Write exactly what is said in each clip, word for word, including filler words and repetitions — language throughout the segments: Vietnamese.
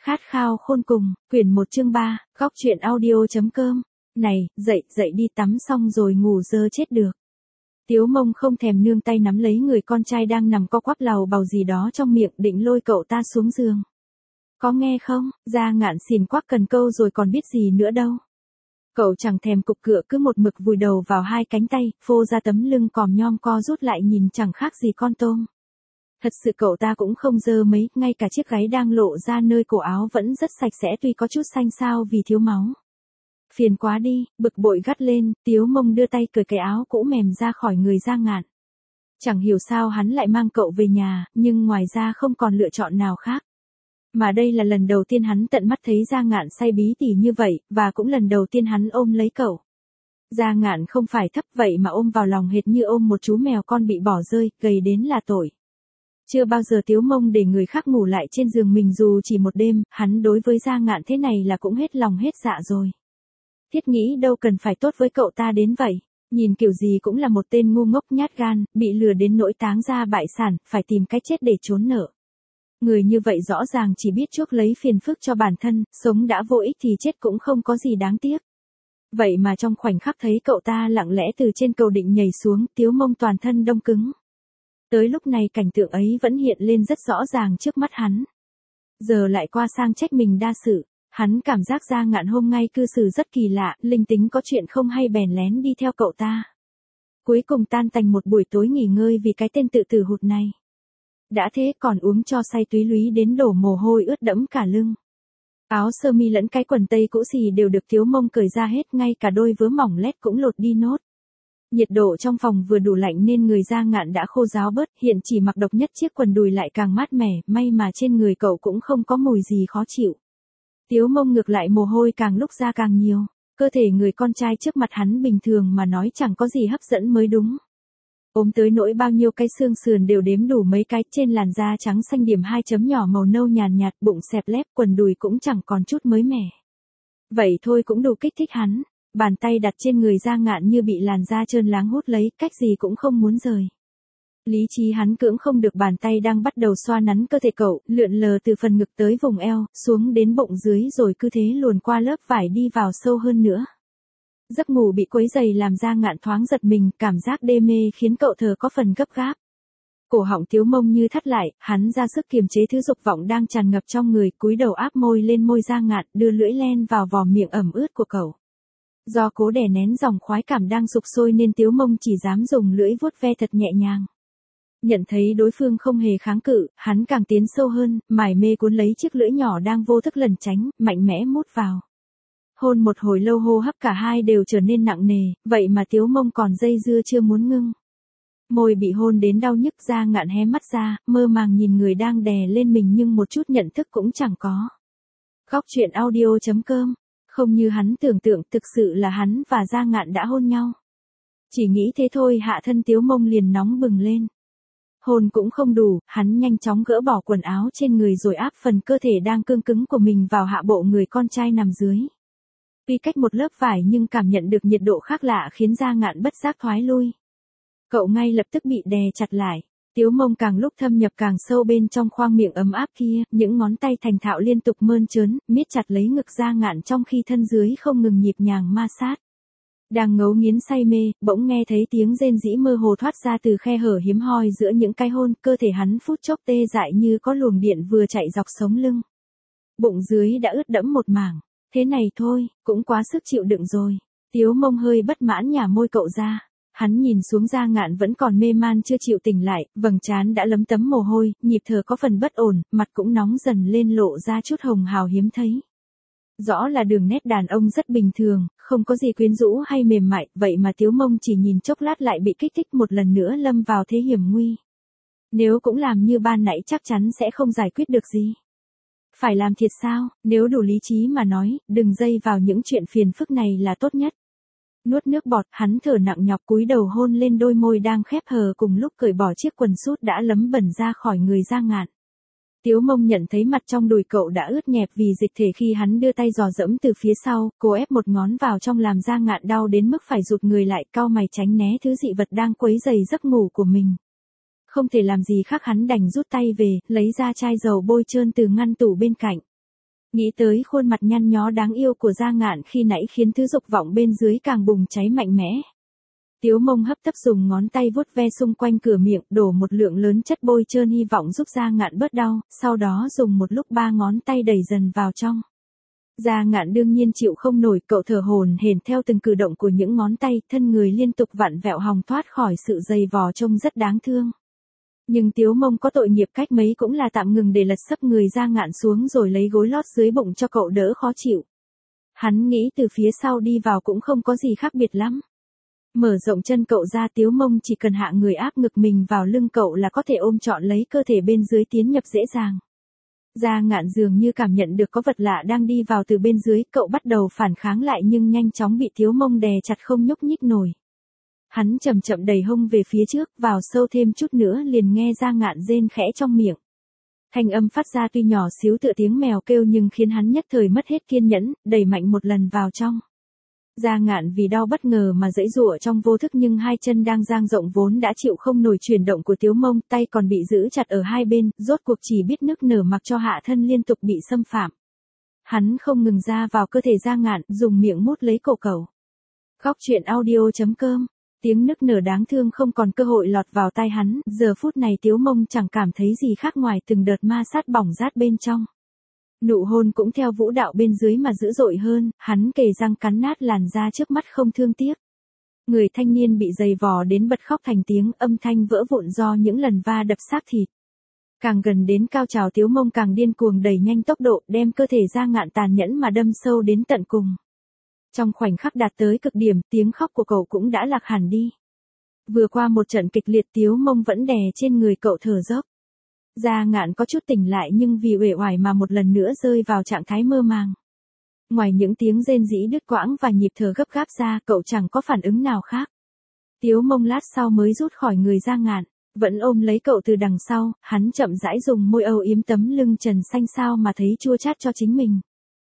Khát khao khôn cùng, quyển một chương ba, góc truyện audio.com. Này, dậy, dậy đi tắm xong rồi ngủ dơ chết được. Tiếu Mông không thèm nương tay nắm lấy người con trai đang nằm co quắp làu bàu gì đó trong miệng định lôi cậu ta xuống giường. Có nghe không, Gia Ngạn xìn quắc cần câu rồi còn biết gì nữa đâu. Cậu chẳng thèm cục cựa cứ một mực vùi đầu vào hai cánh tay, phô ra tấm lưng còm nhom co rút lại nhìn chẳng khác gì con tôm. Thật sự cậu ta cũng không dơ mấy, ngay cả chiếc gáy đang lộ ra nơi cổ áo vẫn rất sạch sẽ tuy có chút xanh xao vì thiếu máu. Phiền quá đi, bực bội gắt lên, Tiếu Mông đưa tay cởi cái áo cũ mềm ra khỏi người Gia Ngạn. Chẳng hiểu sao hắn lại mang cậu về nhà, nhưng ngoài ra không còn lựa chọn nào khác. Mà đây là lần đầu tiên hắn tận mắt thấy Gia Ngạn say bí tỉ như vậy, và cũng lần đầu tiên hắn ôm lấy cậu. Gia Ngạn không phải thấp vậy mà ôm vào lòng hệt như ôm một chú mèo con bị bỏ rơi, gầy đến là tội. Chưa bao giờ Tiếu Mông để người khác ngủ lại trên giường mình dù chỉ một đêm, hắn đối với Gia Ngạn thế này là cũng hết lòng hết dạ rồi. Thiết nghĩ đâu cần phải tốt với cậu ta đến vậy, nhìn kiểu gì cũng là một tên ngu ngốc nhát gan, bị lừa đến nỗi táng ra bại sản, phải tìm cách chết để trốn nợ. Người như vậy rõ ràng chỉ biết chuốc lấy phiền phức cho bản thân, sống đã vô ích thì chết cũng không có gì đáng tiếc. Vậy mà trong khoảnh khắc thấy cậu ta lặng lẽ từ trên cầu định nhảy xuống, Tiếu Mông toàn thân đông cứng. Tới lúc này cảnh tượng ấy vẫn hiện lên rất rõ ràng trước mắt hắn. Giờ lại qua sang trách mình đa sự, hắn cảm giác Gia Ngạn hôm nay cư xử rất kỳ lạ, linh tính có chuyện không hay bèn lén đi theo cậu ta. Cuối cùng tan tành một buổi tối nghỉ ngơi vì cái tên tự tử hụt này. Đã thế còn uống cho say túy lúy đến đổ mồ hôi ướt đẫm cả lưng. Áo sơ mi lẫn cái quần tây cũ xì đều được Tiếu Mông cởi ra hết, ngay cả đôi vớ mỏng lét cũng lột đi nốt. Nhiệt độ trong phòng vừa đủ lạnh nên người Gia Ngạn đã khô ráo bớt, hiện chỉ mặc độc nhất chiếc quần đùi lại càng mát mẻ, may mà trên người cậu cũng không có mùi gì khó chịu. Tiếu Mông ngược lại mồ hôi càng lúc ra càng nhiều, cơ thể người con trai trước mặt hắn bình thường mà nói chẳng có gì hấp dẫn mới đúng. Ốm tới nỗi bao nhiêu cái xương sườn đều đếm đủ mấy cái, trên làn da trắng xanh điểm hai chấm nhỏ màu nâu nhàn nhạt, bụng xẹp lép, quần đùi cũng chẳng còn chút mới mẻ. Vậy thôi cũng đủ kích thích hắn. Bàn tay đặt trên người Gia Ngạn như bị làn da trơn láng hút lấy, cách gì cũng không muốn rời. Lý trí hắn cưỡng không được, bàn tay đang bắt đầu xoa nắn cơ thể cậu, lượn lờ từ phần ngực tới vùng eo, xuống đến bụng dưới rồi cứ thế luồn qua lớp vải đi vào sâu hơn nữa. Giấc ngủ bị quấy dày làm Gia Ngạn thoáng giật mình, cảm giác đê mê khiến cậu thở có phần gấp gáp. Cổ họng Tiếu Mông như thắt lại, hắn ra sức kiềm chế thứ dục vọng đang tràn ngập trong người, cúi đầu áp môi lên môi Gia Ngạn, đưa lưỡi len vào vò miệng ẩm ướt của cậu. Do cố đè nén dòng khoái cảm đang sục sôi nên Tiếu Mông chỉ dám dùng lưỡi vuốt ve thật nhẹ nhàng. Nhận thấy đối phương không hề kháng cự, hắn càng tiến sâu hơn, mải mê cuốn lấy chiếc lưỡi nhỏ đang vô thức lẩn tránh, mạnh mẽ mút vào. Hôn một hồi lâu hô hấp cả hai đều trở nên nặng nề, vậy mà Tiếu Mông còn dây dưa chưa muốn ngưng. Môi bị hôn đến đau nhức, Gia Ngạn hé mắt ra, mơ màng nhìn người đang đè lên mình nhưng một chút nhận thức cũng chẳng có. Góc truyện audio.com. Không như hắn tưởng tượng, thực sự là hắn và Gia Ngạn đã hôn nhau. Chỉ nghĩ thế thôi hạ thân Tiếu Mông liền nóng bừng lên. Hôn cũng không đủ, hắn nhanh chóng gỡ bỏ quần áo trên người rồi áp phần cơ thể đang cương cứng của mình vào hạ bộ người con trai nằm dưới. Tuy cách một lớp vải nhưng cảm nhận được nhiệt độ khác lạ khiến Gia Ngạn bất giác thoái lui. Cậu ngay lập tức bị đè chặt lại. Tiếu Mông càng lúc thâm nhập càng sâu bên trong khoang miệng ấm áp kia, những ngón tay thành thạo liên tục mơn trớn, miết chặt lấy ngực Gia Ngạn trong khi thân dưới không ngừng nhịp nhàng ma sát. Đang ngấu nghiến say mê, bỗng nghe thấy tiếng rên rỉ mơ hồ thoát ra từ khe hở hiếm hoi giữa những cái hôn, cơ thể hắn phút chốc tê dại như có luồng điện vừa chạy dọc sống lưng. Bụng dưới đã ướt đẫm một mảng, thế này thôi, cũng quá sức chịu đựng rồi. Tiếu Mông hơi bất mãn nhả môi cậu ra. Hắn nhìn xuống Gia Ngạn vẫn còn mê man chưa chịu tỉnh lại, vầng trán đã lấm tấm mồ hôi, nhịp thở có phần bất ổn, mặt cũng nóng dần lên lộ ra chút hồng hào hiếm thấy. Rõ là đường nét đàn ông rất bình thường, không có gì quyến rũ hay mềm mại, vậy mà Tiếu Mông chỉ nhìn chốc lát lại bị kích thích một lần nữa lâm vào thế hiểm nguy. Nếu cũng làm như ban nãy chắc chắn sẽ không giải quyết được gì. Phải làm thiệt sao, nếu đủ lý trí mà nói, đừng dây vào những chuyện phiền phức này là tốt nhất. Nuốt nước bọt, hắn thở nặng nhọc cúi đầu hôn lên đôi môi đang khép hờ cùng lúc cởi bỏ chiếc quần sút đã lấm bẩn ra khỏi người Gia Ngạn. Tiếu Mông nhận thấy mặt trong đùi cậu đã ướt nhẹp vì dịch thể khi hắn đưa tay dò dẫm từ phía sau, cô ép một ngón vào trong làm Gia Ngạn đau đến mức phải rụt người lại, cau mày tránh né thứ dị vật đang quấy rầy giấc ngủ của mình. Không thể làm gì khác hắn đành rút tay về, lấy ra chai dầu bôi trơn từ ngăn tủ bên cạnh. Nghĩ tới khuôn mặt nhăn nhó đáng yêu của Gia Ngạn khi nãy khiến thứ dục vọng bên dưới càng bùng cháy mạnh mẽ. Tiếu Mông hấp tấp dùng ngón tay vuốt ve xung quanh cửa miệng, đổ một lượng lớn chất bôi trơn hy vọng giúp Gia Ngạn bớt đau, sau đó dùng một lúc ba ngón tay đẩy dần vào trong. Gia Ngạn đương nhiên chịu không nổi, cậu thở hổn hển theo từng cử động của những ngón tay, thân người liên tục vặn vẹo hòng thoát khỏi sự dày vò trông rất đáng thương. Nhưng Tiếu Mông có tội nghiệp cách mấy cũng là tạm ngừng để lật sấp người Gia Ngạn xuống rồi lấy gối lót dưới bụng cho cậu đỡ khó chịu. Hắn nghĩ từ phía sau đi vào cũng không có gì khác biệt lắm. Mở rộng chân cậu ra, Tiếu Mông chỉ cần hạ người áp ngực mình vào lưng cậu là có thể ôm trọn lấy cơ thể bên dưới tiến nhập dễ dàng. Gia Ngạn dường như cảm nhận được có vật lạ đang đi vào từ bên dưới, cậu bắt đầu phản kháng lại nhưng nhanh chóng bị Tiếu Mông đè chặt không nhúc nhích nổi. Hắn chậm chậm đẩy hông về phía trước, vào sâu thêm chút nữa liền nghe Gia Ngạn rên khẽ trong miệng. Thanh âm phát ra tuy nhỏ xíu tựa tiếng mèo kêu nhưng khiến hắn nhất thời mất hết kiên nhẫn, đẩy mạnh một lần vào trong. Gia Ngạn vì đau bất ngờ mà giãy giụa trong vô thức nhưng hai chân đang dang rộng vốn đã chịu không nổi chuyển động của Tiếu Mông, tay còn bị giữ chặt ở hai bên, rốt cuộc chỉ biết nức nở mặc cho hạ thân liên tục bị xâm phạm. Hắn không ngừng ra vào cơ thể Gia Ngạn, dùng miệng mút lấy cổ cậu. Khóc chuyện audio chấm com. Tiếng nức nở đáng thương không còn cơ hội lọt vào tai hắn, giờ phút này Tiếu Mông chẳng cảm thấy gì khác ngoài từng đợt ma sát bỏng rát bên trong. Nụ hôn cũng theo vũ đạo bên dưới mà dữ dội hơn, hắn kề răng cắn nát làn da trước mắt không thương tiếc. Người thanh niên bị dày vò đến bật khóc thành tiếng, âm thanh vỡ vụn do những lần va đập xác thịt. Càng gần đến cao trào Tiếu Mông càng điên cuồng đẩy nhanh tốc độ, đem cơ thể Gia Ngạn tàn nhẫn mà đâm sâu đến tận cùng. Trong khoảnh khắc đạt tới cực điểm, tiếng khóc của cậu cũng đã lạc hẳn đi. Vừa qua một trận kịch liệt, Tiếu Mông vẫn đè trên người cậu thở dốc. Gia Ngạn có chút tỉnh lại nhưng vì uể oải mà một lần nữa rơi vào trạng thái mơ màng. Ngoài những tiếng rên rỉ đứt quãng và nhịp thở gấp gáp ra, cậu chẳng có phản ứng nào khác. Tiếu Mông lát sau mới rút khỏi người Gia Ngạn, vẫn ôm lấy cậu từ đằng sau, hắn chậm rãi dùng môi âu yếm tấm lưng trần xanh sao mà thấy chua chát cho chính mình.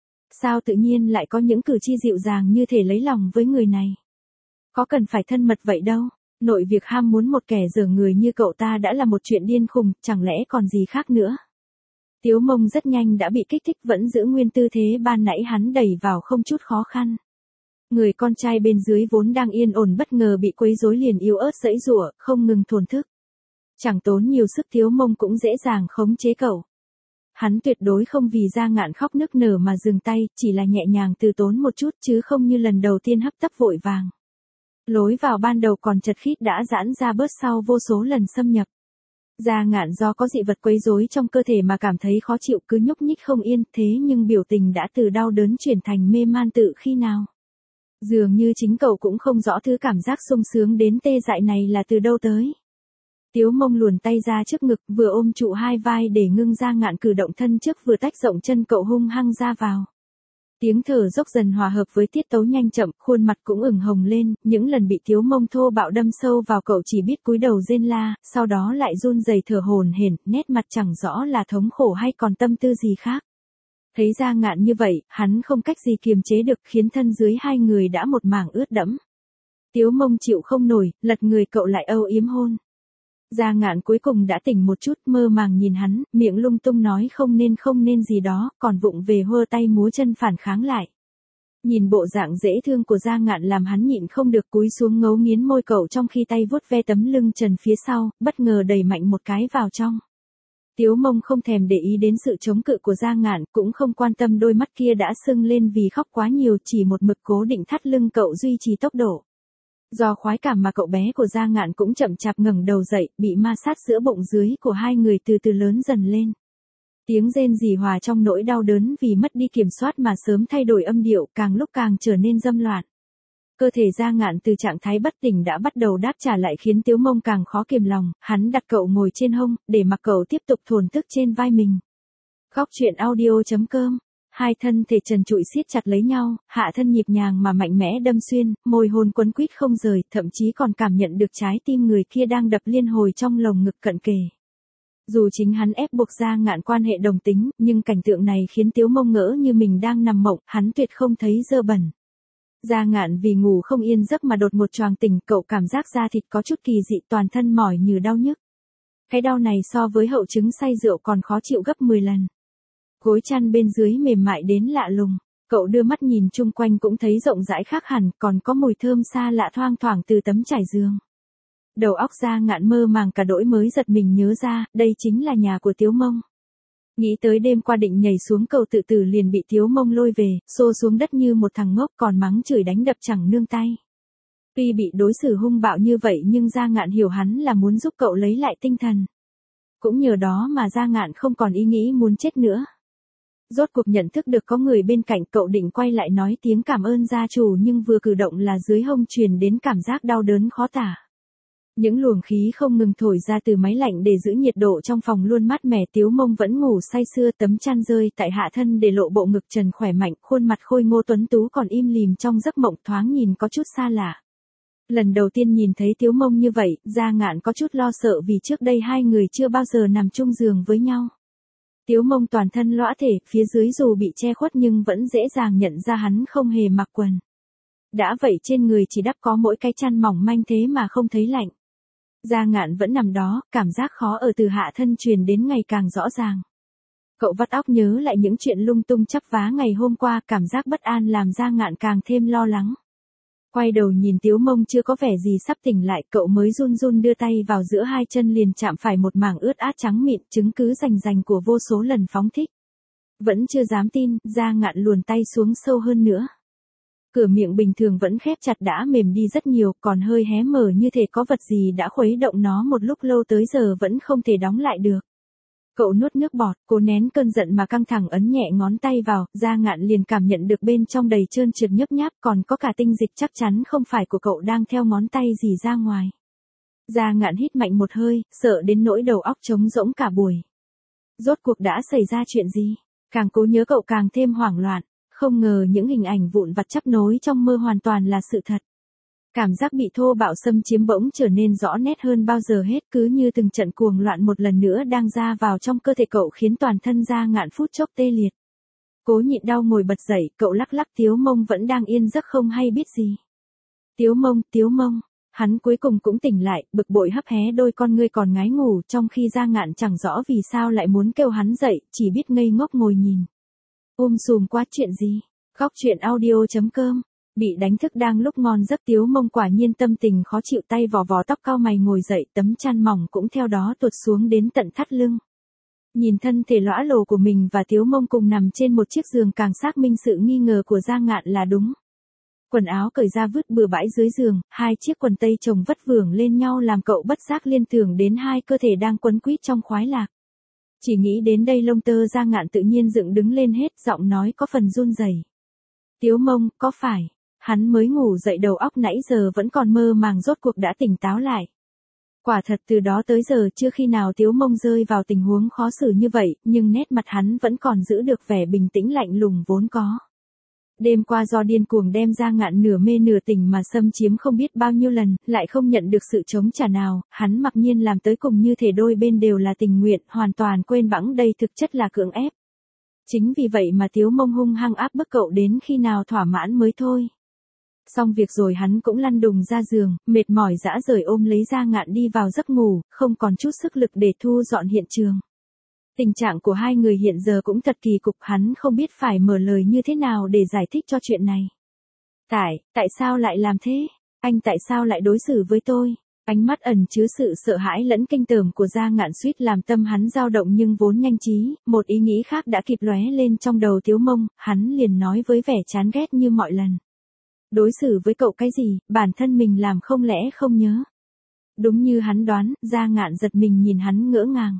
Sao tự nhiên lại có những cử chỉ dịu dàng như thể lấy lòng với người này? Có cần phải thân mật vậy đâu, nội việc ham muốn một kẻ dở người như cậu ta đã là một chuyện điên khùng, chẳng lẽ còn gì khác nữa? Tiếu Mông rất nhanh đã bị kích thích, vẫn giữ nguyên tư thế ban nãy hắn đẩy vào không chút khó khăn. Người con trai bên dưới vốn đang yên ổn bất ngờ bị quấy rối liền yếu ớt giãy giụa, không ngừng thổn thức. Chẳng tốn nhiều sức Tiếu Mông cũng dễ dàng khống chế cậu. Hắn tuyệt đối không vì Gia Ngạn khóc nức nở mà dừng tay, chỉ là nhẹ nhàng từ tốn một chút chứ không như lần đầu tiên hấp tấp vội vàng. Lối vào ban đầu còn chật khít đã giãn ra bớt sau vô số lần xâm nhập. Gia Ngạn do có dị vật quấy rối trong cơ thể mà cảm thấy khó chịu cứ nhúc nhích không yên, thế nhưng biểu tình đã từ đau đớn chuyển thành mê man tự khi nào. Dường như chính cậu cũng không rõ thứ cảm giác sung sướng đến tê dại này là từ đâu tới. Tiếu Mông luồn tay ra trước ngực, vừa ôm trụ hai vai để ngưng Gia Ngạn cử động thân trước vừa tách rộng chân cậu hung hăng ra vào. Tiếng thở dốc dần hòa hợp với tiết tấu nhanh chậm, khuôn mặt cũng ửng hồng lên, những lần bị Tiếu Mông thô bạo đâm sâu vào cậu chỉ biết cúi đầu rên la, sau đó lại run rẩy thở hổn hển, nét mặt chẳng rõ là thống khổ hay còn tâm tư gì khác. Thấy Gia Ngạn như vậy, hắn không cách gì kiềm chế được khiến thân dưới hai người đã một mảng ướt đẫm. Tiếu Mông chịu không nổi, lật người cậu lại âu yếm hôn. Gia Ngạn cuối cùng đã tỉnh một chút, mơ màng nhìn hắn, miệng lung tung nói không nên không nên gì đó, còn vụng về hơ tay múa chân phản kháng lại. Nhìn bộ dạng dễ thương của Gia Ngạn làm hắn nhịn không được cúi xuống ngấu nghiến môi cậu trong khi tay vuốt ve tấm lưng trần phía sau, bất ngờ đẩy mạnh một cái vào trong. Tiếu Mông không thèm để ý đến sự chống cự của Gia Ngạn, cũng không quan tâm đôi mắt kia đã sưng lên vì khóc quá nhiều, chỉ một mực cố định thắt lưng cậu duy trì tốc độ. Do khoái cảm mà cậu bé của Gia Ngạn cũng chậm chạp ngẩng đầu dậy, bị ma sát giữa bụng dưới của hai người từ từ lớn dần lên. Tiếng rên rỉ hòa trong nỗi đau đớn vì mất đi kiểm soát mà sớm thay đổi âm điệu, càng lúc càng trở nên dâm loạn. Cơ thể Gia Ngạn từ trạng thái bất tỉnh đã bắt đầu đáp trả lại khiến Tiếu Mông càng khó kiềm lòng, hắn đặt cậu ngồi trên hông, để mặc cậu tiếp tục thổn thức trên vai mình. Khóc chuyện audio chấm com. Hai thân thể trần trụi siết chặt lấy nhau, hạ thân nhịp nhàng mà mạnh mẽ đâm xuyên, môi hôn quấn quýt không rời, thậm chí còn cảm nhận được trái tim người kia đang đập liên hồi trong lồng ngực cận kề. Dù chính hắn ép buộc Gia Ngạn quan hệ đồng tính, nhưng cảnh tượng này khiến Tiếu Mông ngỡ như mình đang nằm mộng, hắn tuyệt không thấy dơ bẩn. Gia Ngạn vì ngủ không yên giấc mà đột một choàng tỉnh, cậu cảm giác da thịt có chút kỳ dị, toàn thân mỏi như đau nhức. Cái đau này so với hậu chứng say rượu còn khó chịu gấp mười lần. Gối chăn bên dưới mềm mại đến lạ lùng. Cậu đưa mắt nhìn chung quanh cũng thấy rộng rãi khác hẳn, còn có mùi thơm xa lạ thoang thoảng từ tấm trải giường. Đầu óc Gia Ngạn mơ màng cả đỗi mới giật mình nhớ ra, đây chính là nhà của Tiếu Mông. Nghĩ tới đêm qua định nhảy xuống cầu tự tử liền bị Tiếu Mông lôi về, xô xuống đất như một thằng ngốc còn mắng chửi đánh đập chẳng nương tay. Tuy bị đối xử hung bạo như vậy nhưng Gia Ngạn hiểu hắn là muốn giúp cậu lấy lại tinh thần. Cũng nhờ đó mà Gia Ngạn không còn ý nghĩ muốn chết nữa. Rốt cuộc nhận thức được có người bên cạnh, cậu định quay lại nói tiếng cảm ơn gia chủ nhưng vừa cử động là dưới hông truyền đến cảm giác đau đớn khó tả. Những luồng khí không ngừng thổi ra từ máy lạnh để giữ nhiệt độ trong phòng luôn mát mẻ. Tiếu Mông vẫn ngủ say sưa, tấm chăn rơi tại hạ thân để lộ bộ ngực trần khỏe mạnh, khuôn mặt khôi ngô tuấn tú còn im lìm trong giấc mộng thoáng nhìn có chút xa lạ. Lần đầu tiên nhìn thấy Tiếu Mông như vậy, Gia Ngạn có chút lo sợ vì trước đây hai người chưa bao giờ nằm chung giường với nhau. Tiếu Mông toàn thân lõa thể, phía dưới dù bị che khuất nhưng vẫn dễ dàng nhận ra hắn không hề mặc quần. Đã vậy trên người chỉ đắp có mỗi cái chăn mỏng manh thế mà không thấy lạnh. Gia Ngạn vẫn nằm đó, cảm giác khó ở từ hạ thân truyền đến ngày càng rõ ràng. Cậu vắt óc nhớ lại những chuyện lung tung chắp vá ngày hôm qua, cảm giác bất an làm Gia Ngạn càng thêm lo lắng. Quay đầu nhìn Tiếu Mông chưa có vẻ gì sắp tỉnh lại, cậu mới run run đưa tay vào giữa hai chân liền chạm phải một mảng ướt át trắng mịn, chứng cứ rành rành của vô số lần phóng thích. Vẫn chưa dám tin, Gia Ngạn luồn tay xuống sâu hơn nữa. Cửa miệng bình thường vẫn khép chặt đã mềm đi rất nhiều, còn hơi hé mở như thể có vật gì đã khuấy động nó một lúc lâu tới giờ vẫn không thể đóng lại được. Cậu nuốt nước bọt, cố nén cơn giận mà căng thẳng ấn nhẹ ngón tay vào, Gia Ngạn liền cảm nhận được bên trong đầy trơn trượt nhấp nháp, còn có cả tinh dịch chắc chắn không phải của cậu đang theo ngón tay dì ra ngoài. Gia Ngạn hít mạnh một hơi, sợ đến nỗi đầu óc trống rỗng cả buổi. Rốt cuộc đã xảy ra chuyện gì? Càng cố nhớ cậu càng thêm hoảng loạn, không ngờ những hình ảnh vụn vặt chắp nối trong mơ hoàn toàn là sự thật. Cảm giác bị thô bạo xâm chiếm bỗng trở nên rõ nét hơn bao giờ hết, cứ như từng trận cuồng loạn một lần nữa đang ra vào trong cơ thể cậu khiến toàn thân Gia Ngạn phút chốc tê liệt. Cố nhịn đau ngồi bật dậy, cậu lắc lắc Tiếu Mông vẫn đang yên giấc không hay biết gì. Tiếu Mông, Tiếu Mông, hắn cuối cùng cũng tỉnh lại, bực bội hấp hé đôi con ngươi còn ngái ngủ, trong khi Gia Ngạn chẳng rõ vì sao lại muốn kêu hắn dậy, chỉ biết ngây ngốc ngồi nhìn. Um sùm quá, chuyện gì? Góc truyện audio chấm com. Bị đánh thức đang lúc ngon giấc, Tiếu Mông quả nhiên tâm tình khó chịu, tay vò vò tóc cau mày ngồi dậy, tấm chăn mỏng cũng theo đó tuột xuống đến tận thắt lưng. Nhìn thân thể lõa lồ của mình và Tiếu Mông cùng nằm trên một chiếc giường càng xác minh sự nghi ngờ của Gia Ngạn là đúng. Quần áo cởi ra vứt bừa bãi dưới giường, hai chiếc quần tây chồng vất vưởng lên nhau làm cậu bất giác liên tưởng đến hai cơ thể đang quấn quýt trong khoái lạc. Chỉ nghĩ đến đây lông tơ Gia Ngạn tự nhiên dựng đứng lên hết, giọng nói có phần run rẩy. Tiếu Mông, có phải? Hắn mới ngủ dậy đầu óc nãy giờ vẫn còn mơ màng rốt cuộc đã tỉnh táo lại. Quả thật từ đó tới giờ chưa khi nào Tiếu Mông rơi vào tình huống khó xử như vậy, nhưng nét mặt hắn vẫn còn giữ được vẻ bình tĩnh lạnh lùng vốn có. Đêm qua do điên cuồng đem Gia Ngạn nửa mê nửa tỉnh mà xâm chiếm không biết bao nhiêu lần, lại không nhận được sự chống trả nào, hắn mặc nhiên làm tới cùng như thể đôi bên đều là tình nguyện, hoàn toàn quên bẵng đây thực chất là cưỡng ép. Chính vì vậy mà Tiếu Mông hung hăng áp bức cậu đến khi nào thỏa mãn mới thôi. Xong việc rồi hắn cũng lăn đùng ra giường, mệt mỏi dã rời ôm lấy Gia Ngạn đi vào giấc ngủ, không còn chút sức lực để thu dọn hiện trường. Tình trạng của hai người hiện giờ cũng thật kỳ cục, hắn không biết phải mở lời như thế nào để giải thích cho chuyện này. Tại, tại sao lại làm thế? Anh tại sao lại đối xử với tôi? Ánh mắt ẩn chứa sự sợ hãi lẫn kinh tởm của Gia Ngạn suýt làm tâm hắn dao động, nhưng vốn nhanh trí, một ý nghĩ khác đã kịp lóe lên trong đầu Tiếu Mông, hắn liền nói với vẻ chán ghét như mọi lần. Đối xử với cậu cái gì, bản thân mình làm không lẽ không nhớ? Đúng như hắn đoán, Gia Ngạn giật mình nhìn hắn ngỡ ngàng.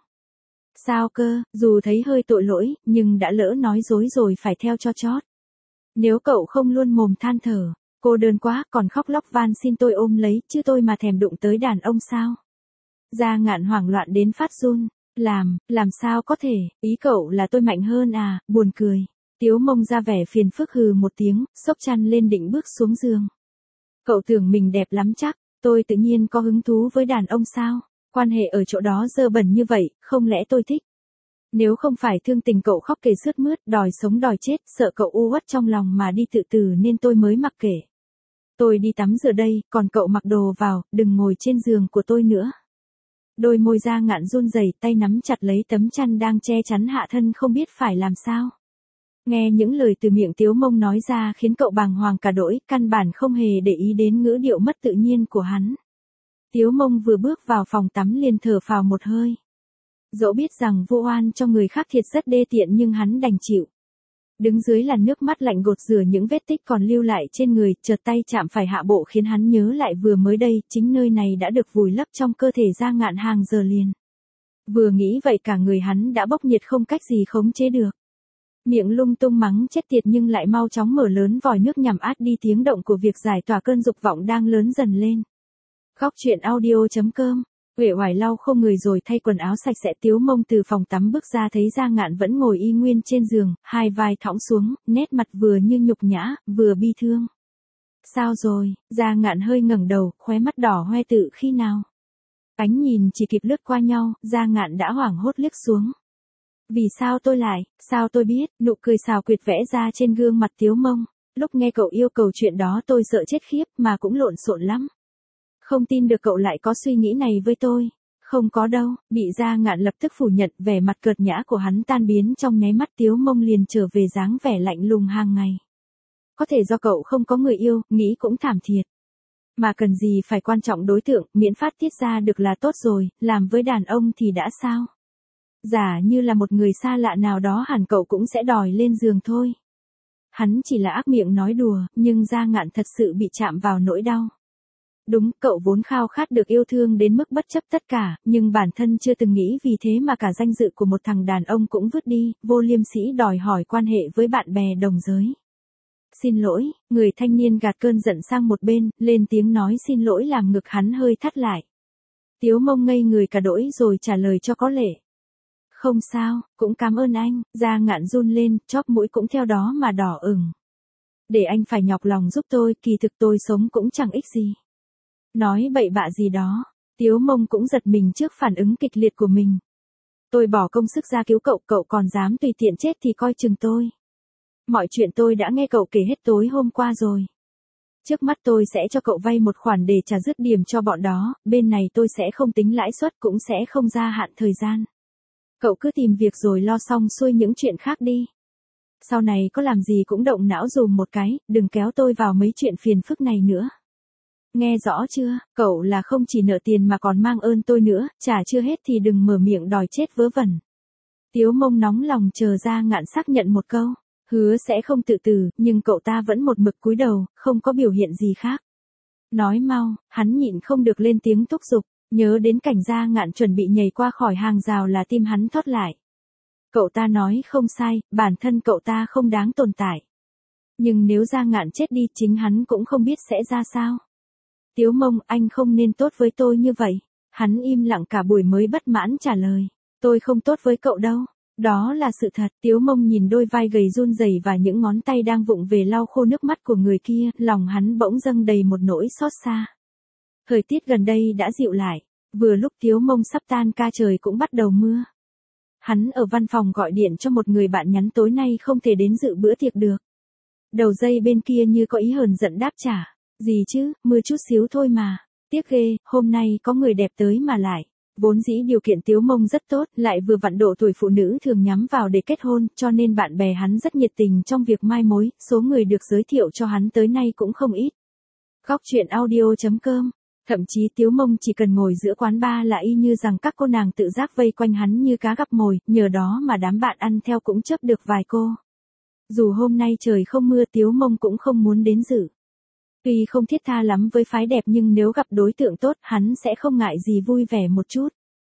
Sao cơ, dù thấy hơi tội lỗi, nhưng đã lỡ nói dối rồi phải theo cho chót. Nếu cậu không luôn mồm than thở, cô đơn quá, còn khóc lóc van xin tôi ôm lấy, chứ tôi mà thèm đụng tới đàn ông sao? Gia Ngạn hoảng loạn đến phát run, làm, làm sao có thể, ý cậu là tôi mạnh hơn à, buồn cười. Tiếu Mông ra vẻ phiền phức hừ một tiếng, xốc chăn lên định bước xuống giường. Cậu tưởng mình đẹp lắm chắc, tôi tự nhiên có hứng thú với đàn ông sao? Quan hệ ở chỗ đó dơ bẩn như vậy, không lẽ tôi thích? Nếu không phải thương tình cậu khóc kể sướt mướt, đòi sống đòi chết, sợ cậu u uất trong lòng mà đi tự tử nên tôi mới mặc kệ. Tôi đi tắm rửa đây, còn cậu mặc đồ vào, đừng ngồi trên giường của tôi nữa. Đôi môi Gia Ngạn run rẩy, tay nắm chặt lấy tấm chăn đang che chắn hạ thân không biết phải làm sao. Nghe những lời từ miệng Tiếu Mông nói ra khiến cậu bàng hoàng cả đỗi, căn bản không hề để ý đến ngữ điệu mất tự nhiên của hắn. Tiếu Mông vừa bước vào phòng tắm liền thở phào một hơi. Dẫu biết rằng vu oan cho người khác thiệt rất đê tiện nhưng hắn đành chịu. Đứng dưới làn nước mắt lạnh gột rửa những vết tích còn lưu lại trên người, chợt tay chạm phải hạ bộ khiến hắn nhớ lại vừa mới đây, chính nơi này đã được vùi lấp trong cơ thể Gia Ngạn hàng giờ liền. Vừa nghĩ vậy cả người hắn đã bốc nhiệt không cách gì khống chế được. Miệng lung tung mắng chết tiệt nhưng lại mau chóng mở lớn vòi nước nhằm át đi tiếng động của việc giải tỏa cơn dục vọng đang lớn dần lên. Góc truyện audio chấm com. Uể oải lau khô người rồi thay quần áo sạch sẽ, Tiếu Mông từ phòng tắm bước ra thấy Gia Ngạn vẫn ngồi y nguyên trên giường, hai vai thõng xuống, nét mặt vừa như nhục nhã, vừa bi thương. Sao rồi? Gia Ngạn hơi ngẩng đầu, khóe mắt đỏ hoe tự khi nào. Ánh nhìn chỉ kịp lướt qua nhau, Gia Ngạn đã hoảng hốt liếc xuống. Vì sao tôi lại, sao tôi biết, nụ cười xào quyệt vẽ ra trên gương mặt Tiếu Mông. Lúc nghe cậu yêu cầu chuyện đó tôi sợ chết khiếp mà cũng lộn xộn lắm. Không tin được cậu lại có suy nghĩ này với tôi. Không có đâu, bị Gia Ngạn lập tức phủ nhận, vẻ mặt cợt nhã của hắn tan biến trong nháy mắt, Tiếu Mông liền trở về dáng vẻ lạnh lùng hàng ngày. Có thể do cậu không có người yêu, nghĩ cũng thảm thiệt. Mà cần gì phải quan trọng đối tượng, miễn phát tiết ra được là tốt rồi, làm với đàn ông thì đã sao? Giả như là một người xa lạ nào đó hẳn cậu cũng sẽ đòi lên giường thôi. Hắn chỉ là ác miệng nói đùa, nhưng Gia Ngạn thật sự bị chạm vào nỗi đau. Đúng, cậu vốn khao khát được yêu thương đến mức bất chấp tất cả, nhưng bản thân chưa từng nghĩ vì thế mà cả danh dự của một thằng đàn ông cũng vứt đi, vô liêm sỉ đòi hỏi quan hệ với bạn bè đồng giới. Xin lỗi, người thanh niên gạt cơn giận sang một bên, lên tiếng nói xin lỗi làm ngực hắn hơi thắt lại. Tiếu Mông ngây người cả đỗi rồi trả lời cho có lệ. Không sao, cũng cảm ơn anh. Gia Ngạn run lên, chóp mũi cũng theo đó mà đỏ ửng. Để anh phải nhọc lòng giúp tôi, kỳ thực tôi sống cũng chẳng ích gì. Nói bậy bạ gì đó. Tiếu Mông cũng giật mình trước phản ứng kịch liệt của mình. Tôi bỏ công sức ra cứu cậu, cậu còn dám tùy tiện chết thì coi chừng tôi. Mọi chuyện tôi đã nghe cậu kể hết tối hôm qua rồi. Trước mắt tôi sẽ cho cậu vay một khoản để trả dứt điểm cho bọn đó, bên này tôi sẽ không tính lãi suất cũng sẽ không gia hạn thời gian. Cậu cứ tìm việc rồi lo xong xuôi những chuyện khác đi. Sau này có làm gì cũng động não dùm một cái, đừng kéo tôi vào mấy chuyện phiền phức này nữa. Nghe rõ chưa, cậu là không chỉ nợ tiền mà còn mang ơn tôi nữa, trả chưa hết thì đừng mở miệng đòi chết vớ vẩn. Tiếu Mông nóng lòng chờ Gia Ngạn xác nhận một câu, hứa sẽ không tự tử, nhưng cậu ta vẫn một mực cúi đầu, không có biểu hiện gì khác. Nói mau, hắn nhịn không được lên tiếng thúc giục, nhớ đến cảnh Gia Ngạn chuẩn bị nhảy qua khỏi hàng rào là tim hắn thót lại. Cậu ta nói không sai, bản thân cậu ta không đáng tồn tại. Nhưng nếu Gia Ngạn chết đi chính hắn cũng không biết sẽ ra sao. Tiếu Mông, anh không nên tốt với tôi như vậy. Hắn im lặng cả buổi mới bất mãn trả lời. Tôi không tốt với cậu đâu. Đó là sự thật. Tiếu Mông nhìn đôi vai gầy run rẩy và những ngón tay đang vụng về lau khô nước mắt của người kia, lòng hắn bỗng dâng đầy một nỗi xót xa. Thời tiết gần đây đã dịu lại. Vừa lúc Tiếu Mông sắp tan ca trời cũng bắt đầu mưa. Hắn ở văn phòng gọi điện cho một người bạn nhắn tối nay không thể đến dự bữa tiệc được. Đầu dây bên kia như có ý hờn giận đáp trả. Gì chứ, mưa chút xíu thôi mà. Tiếc ghê, hôm nay có người đẹp tới mà lại. Vốn dĩ điều kiện Tiếu Mông rất tốt, lại vừa vặn độ tuổi phụ nữ thường nhắm vào để kết hôn, cho nên bạn bè hắn rất nhiệt tình trong việc mai mối, số người được giới thiệu cho hắn tới nay cũng không ít. Góc truyện audio chấm com. Thậm chí Tiếu Mông chỉ cần ngồi giữa quán bar là y như rằng các cô nàng tự giác vây quanh hắn như cá gặp mồi, nhờ đó mà đám bạn ăn theo cũng chấp được vài cô. Dù hôm nay trời không mưa Tiếu Mông cũng không muốn đến dự. Tuy không thiết tha lắm với phái đẹp nhưng nếu gặp đối tượng tốt hắn sẽ không ngại gì vui vẻ một chút.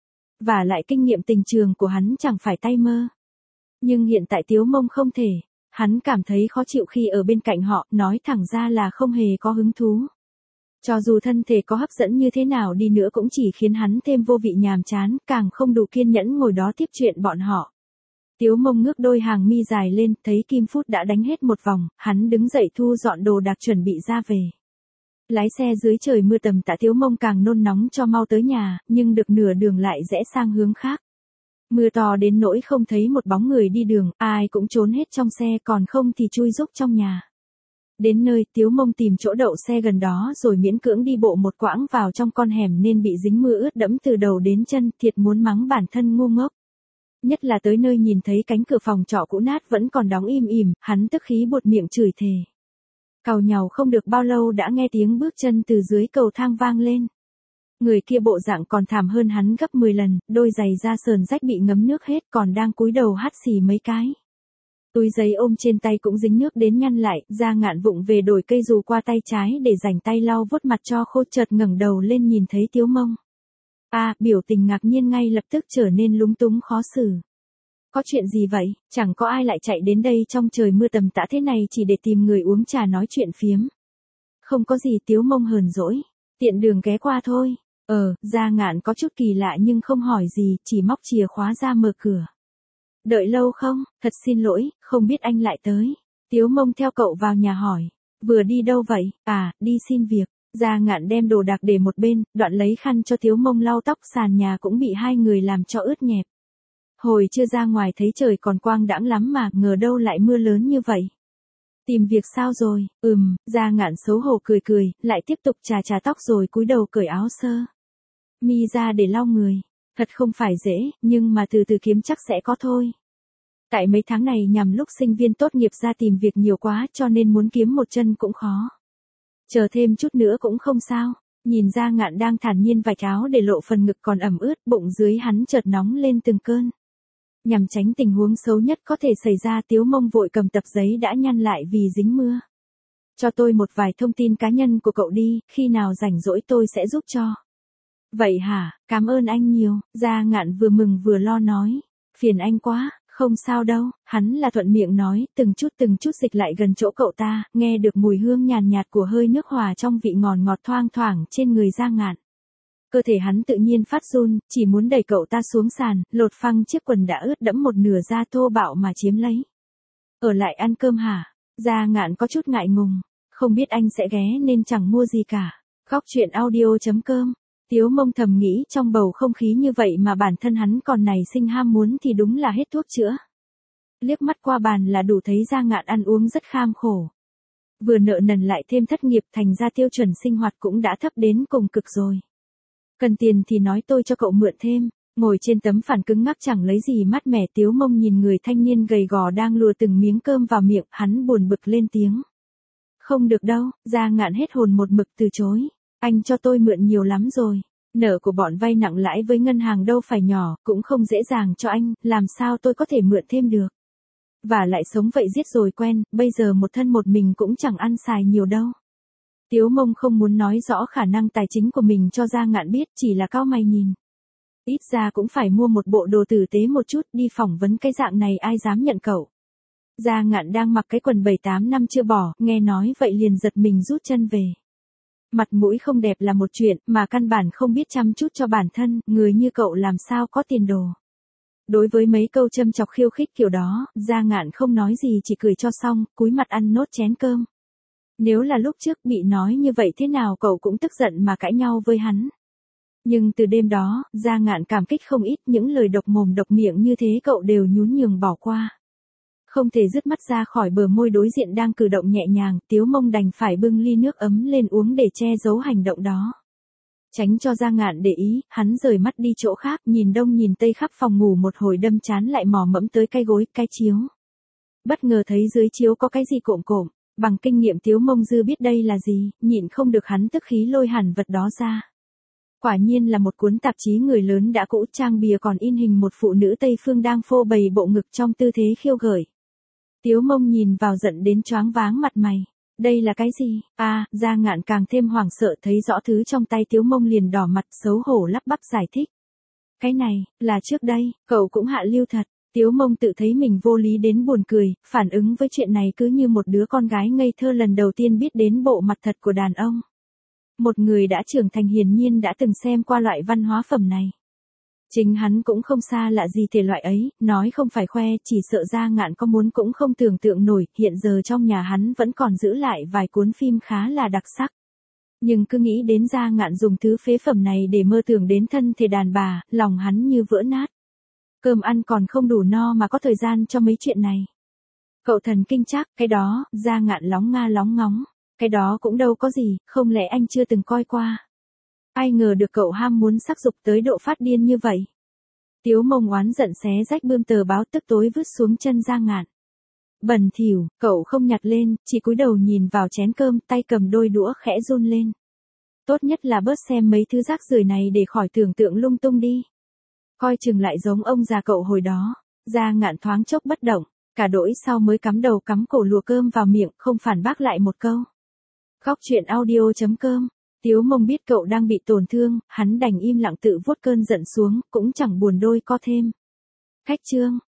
Và lại kinh nghiệm tình trường của hắn chẳng phải tay mơ. Nhưng hiện tại Tiếu Mông không thể. Hắn cảm thấy khó chịu khi ở bên cạnh họ, nói thẳng ra là không hề có hứng thú. Cho dù thân thể có hấp dẫn như thế nào đi nữa cũng chỉ khiến hắn thêm vô vị nhàm chán, càng không đủ kiên nhẫn ngồi đó tiếp chuyện bọn họ. Tiếu Mông ngước đôi hàng mi dài lên, thấy Kim Phút đã đánh hết một vòng, hắn đứng dậy thu dọn đồ đạc chuẩn bị ra về. Lái xe dưới trời mưa tầm tã Tiếu Mông càng nôn nóng cho mau tới nhà, nhưng được nửa đường lại rẽ sang hướng khác. Mưa to đến nỗi không thấy một bóng người đi đường, ai cũng trốn hết trong xe còn không thì chui rúc trong nhà. Đến nơi, Tiếu Mông tìm chỗ đậu xe gần đó rồi miễn cưỡng đi bộ một quãng vào trong con hẻm nên bị dính mưa ướt đẫm từ đầu đến chân, thiệt muốn mắng bản thân ngu ngốc. Nhất là tới nơi nhìn thấy cánh cửa phòng trọ cũ nát vẫn còn đóng im ỉm, hắn tức khí buột miệng chửi thề. Càu nhàu không được bao lâu đã nghe tiếng bước chân từ dưới cầu thang vang lên. Người kia bộ dạng còn thảm hơn hắn gấp mười lần, đôi giày da sờn rách bị ngấm nước hết còn đang cúi đầu hắt xì mấy cái. Túi giấy ôm trên tay cũng dính nước đến nhăn lại, Gia Ngạn vụng về đổi cây dù qua tay trái để rảnh tay lau vuốt mặt cho khô, chợt ngẩng đầu lên nhìn thấy Tiếu Mông. À, biểu tình ngạc nhiên ngay lập tức trở nên lúng túng khó xử. Có chuyện gì vậy, chẳng có ai lại chạy đến đây trong trời mưa tầm tã thế này chỉ để tìm người uống trà nói chuyện phiếm. Không có gì, Tiếu Mông hờn dỗi, tiện đường ghé qua thôi. Ờ, Gia Ngạn có chút kỳ lạ nhưng không hỏi gì, chỉ móc chìa khóa ra mở cửa. Đợi lâu không, thật xin lỗi, không biết anh lại tới. Tiếu Mông theo cậu vào nhà hỏi. Vừa đi đâu vậy, à, đi xin việc. Gia Ngạn đem đồ đạc để một bên, đoạn lấy khăn cho Tiếu Mông lau tóc, sàn nhà cũng bị hai người làm cho ướt nhẹp. Hồi chưa ra ngoài thấy trời còn quang đãng lắm mà, ngờ đâu lại mưa lớn như vậy. Tìm việc sao rồi, ừm, Gia Ngạn xấu hổ cười cười, lại tiếp tục chà chà tóc rồi cúi đầu cởi áo sơ mi ra để lau người. Thật không phải dễ, nhưng mà từ từ kiếm chắc sẽ có thôi. Tại mấy tháng này nhằm lúc sinh viên tốt nghiệp ra tìm việc nhiều quá cho nên muốn kiếm một chân cũng khó. Chờ thêm chút nữa cũng không sao. Nhìn Gia Ngạn đang thản nhiên vạch áo để lộ phần ngực còn ẩm ướt, bụng dưới hắn chợt nóng lên từng cơn. Nhằm tránh tình huống xấu nhất có thể xảy ra, Tiếu Mông vội cầm tập giấy đã nhăn lại vì dính mưa. Cho tôi một vài thông tin cá nhân của cậu đi, khi nào rảnh rỗi tôi sẽ giúp cho. Vậy hả, cảm ơn anh nhiều, Gia Ngạn vừa mừng vừa lo nói. Phiền anh quá, không sao đâu, hắn là thuận miệng nói, từng chút từng chút dịch lại gần chỗ cậu ta, nghe được mùi hương nhàn nhạt của hơi nước hòa trong vị ngọt ngọt thoang thoảng trên người Gia Ngạn. Cơ thể hắn tự nhiên phát run, chỉ muốn đẩy cậu ta xuống sàn, lột phăng chiếc quần đã ướt đẫm một nửa da thô bạo mà chiếm lấy. Ở lại ăn cơm hả? Gia Ngạn có chút ngại ngùng, không biết anh sẽ ghé nên chẳng mua gì cả. Góc truyện audio chấm com. Tiếu Mông thầm nghĩ trong bầu không khí như vậy mà bản thân hắn còn nảy sinh ham muốn thì đúng là hết thuốc chữa. Liếc mắt qua bàn là đủ thấy Gia Ngạn ăn uống rất kham khổ. Vừa nợ nần lại thêm thất nghiệp thành ra tiêu chuẩn sinh hoạt cũng đã thấp đến cùng cực rồi. Cần tiền thì nói tôi cho cậu mượn thêm. Ngồi trên tấm phản cứng ngắc chẳng lấy gì mát mẻ, Tiếu Mông nhìn người thanh niên gầy gò đang lùa từng miếng cơm vào miệng, hắn buồn bực lên tiếng. Không được đâu, Gia Ngạn hết hồn một mực từ chối. Anh cho tôi mượn nhiều lắm rồi. Nợ của bọn vay nặng lãi với ngân hàng đâu phải nhỏ, cũng không dễ dàng cho anh, làm sao tôi có thể mượn thêm được. Và lại sống vậy giết rồi quen, bây giờ một thân một mình cũng chẳng ăn xài nhiều đâu. Tiếu Mông không muốn nói rõ khả năng tài chính của mình cho Gia Ngạn biết, chỉ là cau mày nhìn. Ít ra cũng phải mua một bộ đồ tử tế một chút, đi phỏng vấn cái dạng này ai dám nhận cậu. Gia Ngạn đang mặc cái quần bảy tám năm chưa bỏ, nghe nói vậy liền giật mình rút chân về. Mặt mũi không đẹp là một chuyện, mà căn bản không biết chăm chút cho bản thân, người như cậu làm sao có tiền đồ. Đối với mấy câu châm chọc khiêu khích kiểu đó, Gia Ngạn không nói gì chỉ cười cho xong, cúi mặt ăn nốt chén cơm. Nếu là lúc trước bị nói như vậy thế nào cậu cũng tức giận mà cãi nhau với hắn. Nhưng từ đêm đó, Gia Ngạn cảm kích không ít, những lời độc mồm độc miệng như thế cậu đều nhún nhường bỏ qua. Không thể dứt mắt ra khỏi bờ môi đối diện đang cử động nhẹ nhàng, Tiếu Mông đành phải bưng ly nước ấm lên uống để che giấu hành động đó. Tránh cho Gia Ngạn để ý, hắn rời mắt đi chỗ khác, nhìn đông nhìn tây khắp phòng ngủ một hồi đâm chán lại mò mẫm tới cái gối, cái chiếu. Bất ngờ thấy dưới chiếu có cái gì cộm cộm, bằng kinh nghiệm Tiếu Mông dư biết đây là gì, nhịn không được hắn tức khí lôi hẳn vật đó ra. Quả nhiên là một cuốn tạp chí người lớn đã cũ, trang bìa còn in hình một phụ nữ Tây phương đang phô bày bộ ngực trong tư thế khiêu gợi. Tiếu Mông nhìn vào giận đến choáng váng mặt mày. Đây là cái gì? À, Gia Ngạn càng thêm hoảng sợ thấy rõ thứ trong tay Tiếu Mông liền đỏ mặt xấu hổ lắp bắp giải thích. Cái này, là trước đây, cậu cũng hạ lưu thật. Tiếu Mông tự thấy mình vô lý đến buồn cười, phản ứng với chuyện này cứ như một đứa con gái ngây thơ lần đầu tiên biết đến bộ mặt thật của đàn ông. Một người đã trưởng thành hiển nhiên đã từng xem qua loại văn hóa phẩm này. Chính hắn cũng không xa lạ gì thể loại ấy, nói không phải khoe, chỉ sợ Gia Ngạn có muốn cũng không tưởng tượng nổi, hiện giờ trong nhà hắn vẫn còn giữ lại vài cuốn phim khá là đặc sắc. Nhưng cứ nghĩ đến Gia Ngạn dùng thứ phế phẩm này để mơ tưởng đến thân thể đàn bà, lòng hắn như vỡ nát. Cơm ăn còn không đủ no mà có thời gian cho mấy chuyện này. Cậu thần kinh chắc, cái đó, Gia Ngạn lóng nga lóng ngóng. Cái đó cũng đâu có gì, không lẽ anh chưa từng coi qua. Ai ngờ được cậu ham muốn sắc dục tới độ phát điên như vậy. Tiếu Mông oán giận xé rách bươm tờ báo tức tối vứt xuống chân Gia Ngạn. Bẩn thỉu, cậu không nhặt lên, chỉ cúi đầu nhìn vào chén cơm, tay cầm đôi đũa khẽ run lên. Tốt nhất là bớt xem mấy thứ rác rưởi này để khỏi tưởng tượng lung tung đi. Coi chừng lại giống ông già cậu hồi đó. Gia Ngạn thoáng chốc bất động, cả đỗi sau mới cắm đầu cắm cổ lùa cơm vào miệng, không phản bác lại một câu. Góc truyện audio chấm com. Tiếu Mông biết cậu đang bị tổn thương, hắn đành im lặng tự vuốt cơn giận xuống, cũng chẳng buồn đôi co thêm. Khách trương,